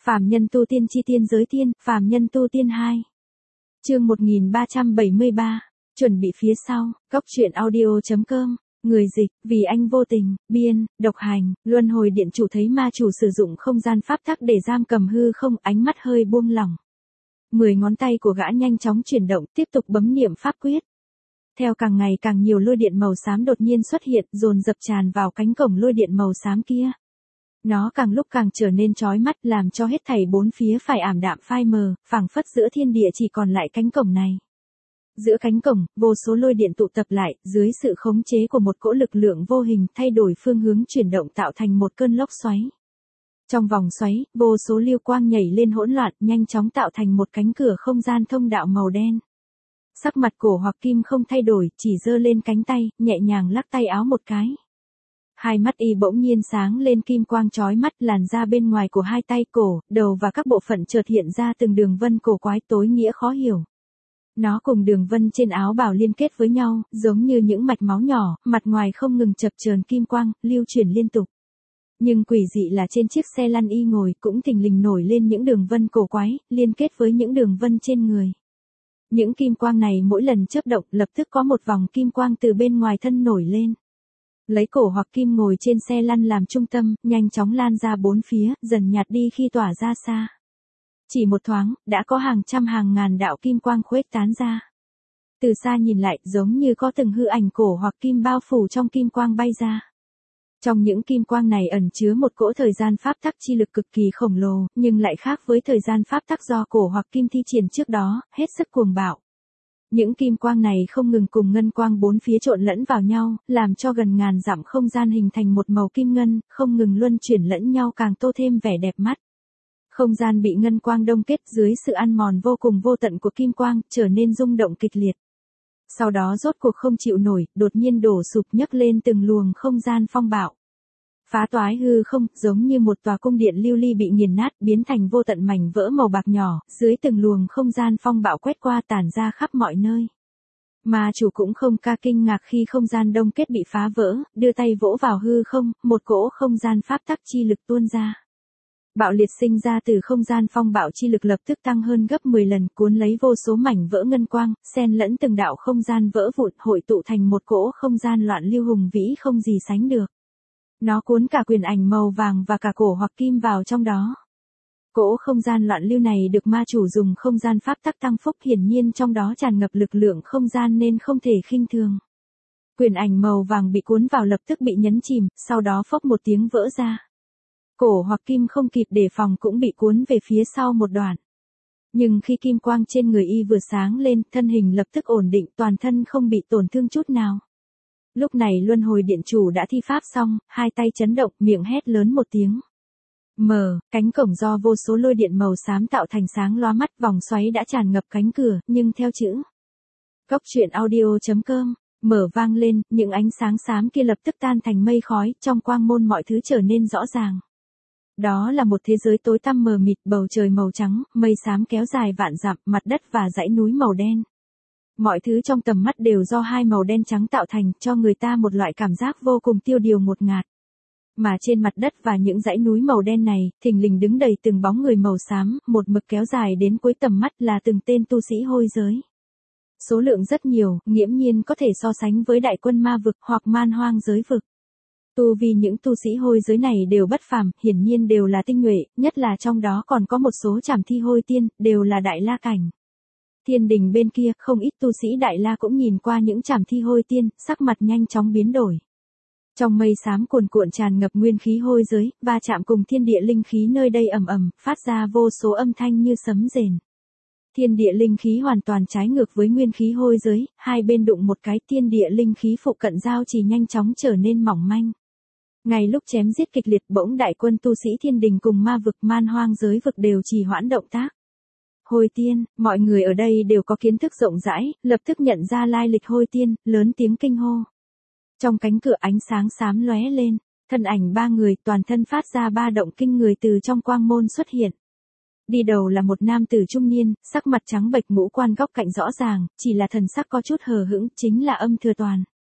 Phàm nhân tu tiên chi tiên giới tiên, phàm nhân tu tiên 2. Chương 1373, chuẩn bị phía sau, góc truyện audio.com, người dịch, vì anh vô tình, biên, độc hành, luân hồi điện chủ thấy ma chủ sử dụng không gian pháp tắc để giam cầm hư không, ánh mắt hơi buông lỏng. 10 ngón tay của gã nhanh chóng chuyển động, tiếp tục bấm niệm pháp quyết. Theo càng ngày càng nhiều lôi điện màu xám đột nhiên xuất hiện, dồn dập tràn vào cánh cổng lôi điện màu xám kia. Nó càng lúc càng trở nên chói mắt, làm cho hết thảy bốn phía phải ảm đạm phai mờ, phảng phất giữa thiên địa chỉ còn lại cánh cổng này. Giữa cánh cổng, vô số lôi điện tụ tập lại, dưới sự khống chế của một cỗ lực lượng vô hình thay đổi phương hướng chuyển động tạo thành một cơn lốc xoáy. Trong vòng xoáy, vô số lưu quang nhảy lên hỗn loạn, nhanh chóng tạo thành một cánh cửa không gian thông đạo màu đen. Sắc mặt Cổ Hoặc Kim không thay đổi, chỉ giơ lên cánh tay, nhẹ nhàng lắc tay áo một cái. Hai mắt y bỗng nhiên sáng lên kim quang chói mắt, làn da bên ngoài của hai tay, cổ, đầu và các bộ phận chợt hiện ra từng đường vân cổ quái tối nghĩa khó hiểu. Nó cùng đường vân trên áo bào liên kết với nhau, giống như những mạch máu nhỏ, mặt ngoài không ngừng chập chờn kim quang, lưu chuyển liên tục. Nhưng quỷ dị là trên chiếc xe lăn y ngồi cũng thình lình nổi lên những đường vân cổ quái, liên kết với những đường vân trên người. Những kim quang này mỗi lần chớp động lập tức có một vòng kim quang từ bên ngoài thân nổi lên. Lấy Cổ Hoặc Kim ngồi trên xe lăn làm trung tâm, nhanh chóng lan ra bốn phía, dần nhạt đi khi tỏa ra xa. Chỉ một thoáng, đã có hàng trăm hàng ngàn đạo kim quang khuếch tán ra. Từ xa nhìn lại, giống như có từng hư ảnh Cổ Hoặc Kim bao phủ trong kim quang bay ra. Trong những kim quang này ẩn chứa một cỗ thời gian pháp tắc chi lực cực kỳ khổng lồ, nhưng lại khác với thời gian pháp tắc do Cổ Hoặc Kim thi triển trước đó, hết sức cuồng bạo. Những kim quang này không ngừng cùng ngân quang bốn phía trộn lẫn vào nhau, làm cho gần ngàn dặm không gian hình thành một màu kim ngân, không ngừng luân chuyển lẫn nhau càng tô thêm vẻ đẹp mắt. Không gian bị ngân quang đông kết dưới sự ăn mòn vô cùng vô tận của kim quang, trở nên rung động kịch liệt. Sau đó rốt cuộc không chịu nổi, đột nhiên đổ sụp nhấc lên từng luồng không gian phong bạo. Phá toái hư không, giống như một tòa cung điện lưu ly bị nghiền nát, biến thành vô tận mảnh vỡ màu bạc nhỏ, dưới từng luồng không gian phong bạo quét qua tản ra khắp mọi nơi. Ma chủ cũng không ca kinh ngạc khi không gian đông kết bị phá vỡ, đưa tay vỗ vào hư không, một cỗ không gian pháp tắc chi lực tuôn ra. Bạo liệt sinh ra từ không gian phong bạo chi lực lập tức tăng hơn gấp 10 lần, cuốn lấy vô số mảnh vỡ ngân quang, xen lẫn từng đạo không gian vỡ vụn, hội tụ thành một cỗ không gian loạn lưu hùng vĩ không gì sánh được. Nó cuốn cả quyền ảnh màu vàng và cả Cổ Hoặc Kim vào trong đó. Cỗ không gian loạn lưu này được ma chủ dùng không gian pháp tắc tăng phúc, hiển nhiên trong đó tràn ngập lực lượng không gian nên không thể khinh thường. Quyền ảnh màu vàng bị cuốn vào lập tức bị nhấn chìm, sau đó phốc một tiếng vỡ ra. Cổ Hoặc Kim không kịp đề phòng cũng bị cuốn về phía sau một đoạn. Nhưng khi kim quang trên người y vừa sáng lên, thân hình lập tức ổn định, toàn thân không bị tổn thương chút nào. Lúc này luân hồi điện chủ đã thi pháp xong, hai tay chấn động, miệng hét lớn một tiếng. Mở, cánh cổng do vô số lôi điện màu xám tạo thành sáng loa mắt, vòng xoáy đã tràn ngập cánh cửa, nhưng theo chữ góc truyện audio.com, mở vang lên, những ánh sáng xám kia lập tức tan thành mây khói, trong quang môn mọi thứ trở nên rõ ràng. Đó là một thế giới tối tăm mờ mịt, bầu trời màu trắng, mây xám kéo dài vạn dặm, mặt đất và dãy núi màu đen. Mọi thứ trong tầm mắt đều do hai màu đen trắng tạo thành, cho người ta một loại cảm giác vô cùng tiêu điều ngột ngạt. Mà trên mặt đất và những dãy núi màu đen này, thình lình đứng đầy từng bóng người màu xám, một mực kéo dài đến cuối tầm mắt là từng tên tu sĩ hôi giới. Số lượng rất nhiều, nghiễm nhiên có thể so sánh với đại quân ma vực hoặc man hoang giới vực. Tu vì những tu sĩ hôi giới này đều bất phàm, hiển nhiên đều là tinh nhuệ, nhất là trong đó còn có một số trảm thi hôi tiên, đều là đại la cảnh. Thiên đình bên kia, không ít tu sĩ đại la cũng nhìn qua những trảm thi hôi tiên, sắc mặt nhanh chóng biến đổi. Trong mây xám cuồn cuộn tràn ngập nguyên khí hôi giới, va chạm cùng thiên địa linh khí nơi đây ầm ầm, phát ra vô số âm thanh như sấm rền. Thiên địa linh khí hoàn toàn trái ngược với nguyên khí hôi giới, hai bên đụng một cái, thiên địa linh khí phụ cận giao chỉ nhanh chóng trở nên mỏng manh. Ngay lúc chém giết kịch liệt, bỗng đại quân tu sĩ thiên đình cùng ma vực man hoang giới vực đều trì hoãn động tác. Hôi tiên, mọi người ở đây đều có kiến thức rộng rãi, lập tức nhận ra lai lịch hôi tiên, lớn tiếng kinh hô. Trong cánh cửa ánh sáng xám lóe lên, thân ảnh ba người toàn thân phát ra ba động kinh người từ trong quang môn xuất hiện. Đi đầu là một nam tử trung niên, sắc mặt trắng bệch, ngũ quan góc cạnh rõ ràng, chỉ là thần sắc có chút hờ hững, chính là Âm Thừa Toàn.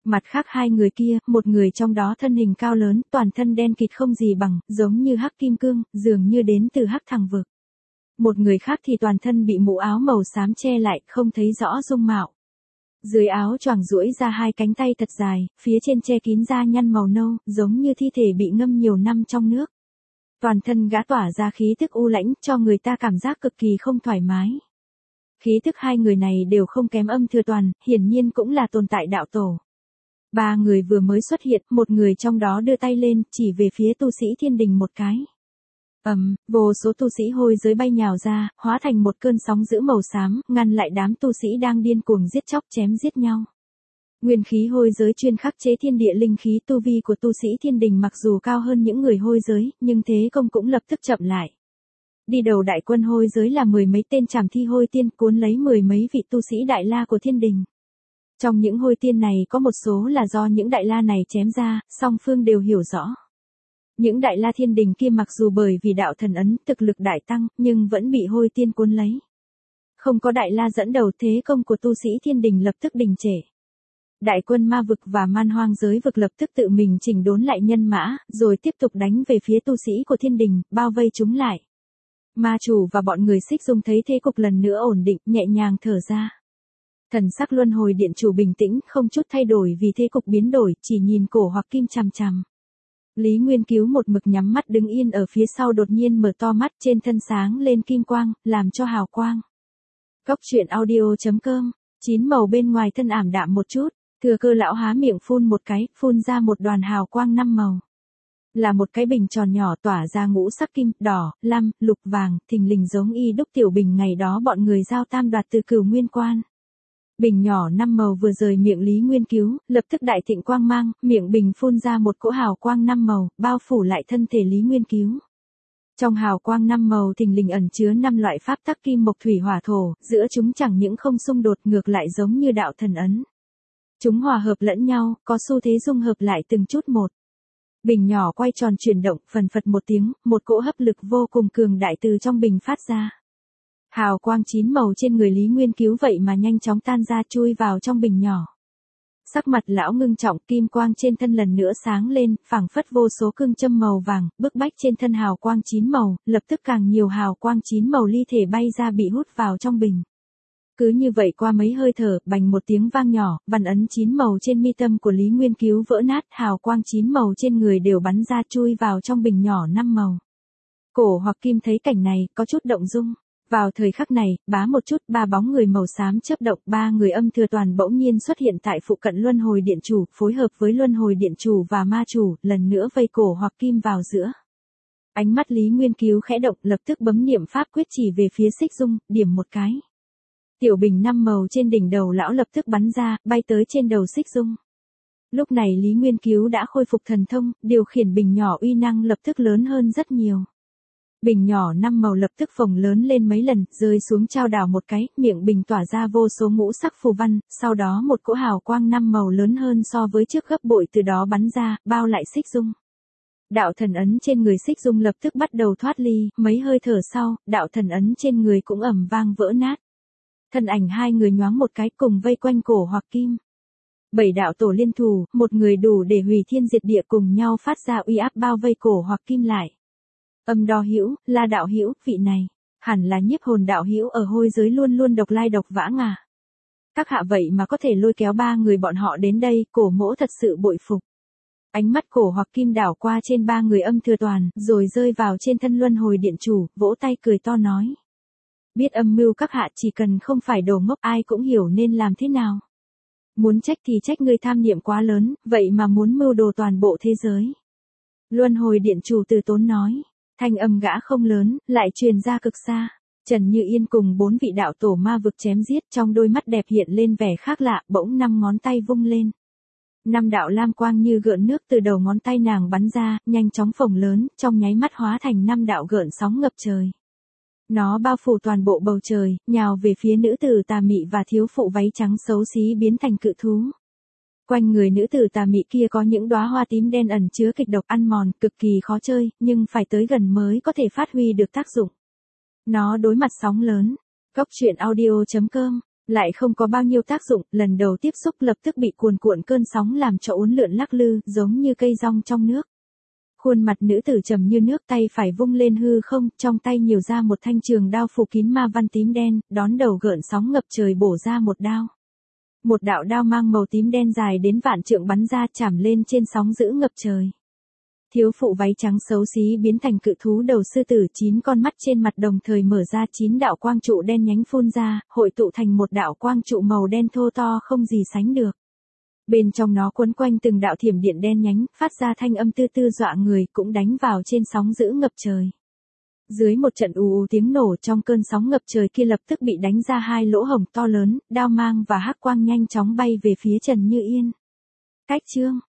Mặt khác hai người kia, một người trong đó thân hình cao lớn, toàn thân đen kịt không gì bằng, giống như hắc kim cương, dường như đến từ hắc thằng vực. Một người khác thì toàn thân bị mũ áo màu xám che lại, không thấy rõ dung mạo. Dưới áo choàng duỗi ra hai cánh tay thật dài, phía trên che kín da nhăn màu nâu, giống như thi thể bị ngâm nhiều năm trong nước. Toàn thân gã tỏa ra khí tức u lãnh, cho người ta cảm giác cực kỳ không thoải mái. Khí tức hai người này đều không kém Âm Thừa Toàn, hiển nhiên cũng là tồn tại đạo tổ. Ba người vừa mới xuất hiện, một người trong đó đưa tay lên, chỉ về phía tu sĩ thiên đình một cái. Vô số tu sĩ hôi giới bay nhào ra, hóa thành một cơn sóng dữ màu xám, ngăn lại đám tu sĩ đang điên cuồng giết chóc chém giết nhau. Nguyên khí hôi giới chuyên khắc chế thiên địa linh khí, tu vi của tu sĩ thiên đình mặc dù cao hơn những người hôi giới, nhưng thế công cũng lập tức chậm lại. Đi đầu đại quân hôi giới là mười mấy tên trảm thi hôi tiên cuốn lấy mười mấy vị tu sĩ đại la của thiên đình. Trong những hôi tiên này có một số là do những đại la này chém ra, song phương đều hiểu rõ. Những đại la thiên đình kia mặc dù bởi vì đạo thần ấn thực lực đại tăng, nhưng vẫn bị hôi tiên cuốn lấy. Không có đại la dẫn đầu, thế công của tu sĩ thiên đình lập tức đình trệ. Đại quân ma vực và man hoang giới vực lập tức tự mình chỉnh đốn lại nhân mã, rồi tiếp tục đánh về phía tu sĩ của thiên đình, bao vây chúng lại. Ma chủ và bọn người Xích Dung thấy thế cục lần nữa ổn định, nhẹ nhàng thở ra. Thần sắc Luân Hồi Điện chủ bình tĩnh, không chút thay đổi vì thế cục biến đổi, chỉ nhìn Cổ Hoặc Kim chằm chằm. Lý Nguyên Cứu một mực nhắm mắt đứng yên ở phía sau đột nhiên mở to mắt, trên thân sáng lên kim quang, làm cho hào quang. Góc truyện audio.com, 9 màu bên ngoài thân ảm đạm một chút, Thừa Cơ lão há miệng phun một cái, phun ra một đoàn hào quang 5 màu. Là một cái bình tròn nhỏ tỏa ra ngũ sắc kim, đỏ, lam, lục, vàng, thình lình giống y đúc tiểu bình ngày đó bọn người giao tam đoạt từ Cửu Nguyên Quan. Bình nhỏ 5 màu vừa rời miệng Lý Nguyên Cứu, lập tức đại thịnh quang mang, miệng bình phun ra một cỗ hào quang 5 màu, bao phủ lại thân thể Lý Nguyên Cứu. Trong hào quang 5 màu thình lình ẩn chứa 5 loại pháp tắc kim mộc thủy hỏa thổ, giữa chúng chẳng những không xung đột ngược lại giống như đạo thần ấn. Chúng hòa hợp lẫn nhau, có xu thế dung hợp lại từng chút một. Bình nhỏ quay tròn chuyển động, phần phật một tiếng, một cỗ hấp lực vô cùng cường đại từ trong bình phát ra. Hào quang 9 màu trên người Lý Nguyên Cứu vậy mà nhanh chóng tan ra chui vào trong bình nhỏ. Sắc mặt lão ngưng trọng, kim quang trên thân lần nữa sáng lên, phảng phất vô số cương châm màu vàng, bức bách trên thân hào quang 9 màu, lập tức càng nhiều hào quang 9 màu ly thể bay ra bị hút vào trong bình. Cứ như vậy qua mấy hơi thở, bành một tiếng vang nhỏ, văn ấn 9 màu trên mi tâm của Lý Nguyên Cứu vỡ nát, hào quang 9 màu trên người đều bắn ra chui vào trong bình nhỏ 5 màu. Cổ Hoặc Kim thấy cảnh này, có chút động dung. Vào thời khắc này, bá một chút, ba bóng người màu xám chớp động, ba người Âm Thừa Toàn bỗng nhiên xuất hiện tại phụ cận Luân Hồi Điện chủ, phối hợp với Luân Hồi Điện chủ và ma chủ, lần nữa vây Cổ Hoặc Kim vào giữa. Ánh mắt Lý Nguyên Cứu khẽ động, lập tức bấm niệm pháp quyết chỉ về phía Xích Dung, điểm một cái. Tiểu bình 5 màu trên đỉnh đầu lão lập tức bắn ra, bay tới trên đầu Xích Dung. Lúc này Lý Nguyên Cứu đã khôi phục thần thông, điều khiển bình nhỏ uy năng lập tức lớn hơn rất nhiều. Bình nhỏ 5 màu lập tức phồng lớn lên mấy lần, rơi xuống trao đảo một cái, miệng bình tỏa ra vô số ngũ sắc phù văn, sau đó một cỗ hào quang 5 màu lớn hơn so với trước gấp bội từ đó bắn ra, bao lại Xích Dung. Đạo thần ấn trên người Xích Dung lập tức bắt đầu thoát ly, mấy hơi thở sau, đạo thần ấn trên người cũng ầm vang vỡ nát. Thân ảnh hai người nhoáng một cái cùng vây quanh Cổ Hoặc Kim. 7 đạo tổ liên thủ, một người đủ để hủy thiên diệt địa cùng nhau phát ra uy áp bao vây Cổ Hoặc Kim lại. Âm Đo Hữu, La đạo hữu, vị này hẳn là Nhiếp Hồn đạo hữu ở hôi giới luôn luôn độc lai độc vãng à. Các hạ vậy mà có thể lôi kéo ba người bọn họ đến đây, Cổ mỗ thật sự bội phục. Ánh mắt Cổ Hoặc Kim đảo qua trên ba người Âm Thừa Toàn, rồi rơi vào trên thân Luân Hồi Điện chủ, vỗ tay cười to nói. Biết âm mưu các hạ, chỉ cần không phải đồ ngốc ai cũng hiểu nên làm thế nào. Muốn trách thì trách ngươi tham niệm quá lớn, vậy mà muốn mưu đồ toàn bộ thế giới. Luân Hồi Điện chủ từ tốn nói. Thanh âm gã không lớn, lại truyền ra cực xa. Trần Như Yên cùng 4 vị đạo tổ ma vực chém giết, trong đôi mắt đẹp hiện lên vẻ khác lạ, bỗng 5 ngón tay vung lên. 5 đạo lam quang như gợn nước từ đầu ngón tay nàng bắn ra, nhanh chóng phồng lớn, trong nháy mắt hóa thành 5 đạo gợn sóng ngập trời. Nó bao phủ toàn bộ bầu trời, nhào về phía nữ tử tà mị và thiếu phụ váy trắng xấu xí biến thành cự thú. Quanh người nữ tử tà mị kia có những đóa hoa tím đen ẩn chứa kịch độc ăn mòn, cực kỳ khó chơi, nhưng phải tới gần mới có thể phát huy được tác dụng. Nó đối mặt sóng lớn. Góc truyện audio.com Lại không có bao nhiêu tác dụng, lần đầu tiếp xúc lập tức bị cuồn cuộn cơn sóng làm cho uốn lượn lắc lư, giống như cây rong trong nước. Khuôn mặt nữ tử trầm như nước, tay phải vung lên hư không, trong tay nhiều ra một thanh trường đao phủ kín ma văn tím đen, đón đầu gợn sóng ngập trời bổ ra một đao. Một đạo đao mang màu tím đen dài đến vạn trượng bắn ra chạm lên trên sóng dữ ngập trời. Thiếu phụ váy trắng xấu xí biến thành cự thú đầu sư tử, 9 con mắt trên mặt đồng thời mở ra, 9 đạo quang trụ đen nhánh phun ra, hội tụ thành một đạo quang trụ màu đen thô to không gì sánh được. Bên trong nó quấn quanh từng đạo thiểm điện đen nhánh, phát ra thanh âm tư tư dọa người, cũng đánh vào trên sóng dữ ngập trời. Dưới một trận ù tiếng nổ, trong cơn sóng ngập trời kia lập tức bị đánh ra 2 lỗ hổng to lớn, đao mang và hắc quang nhanh chóng bay về phía Trần Như Yên. Cách chương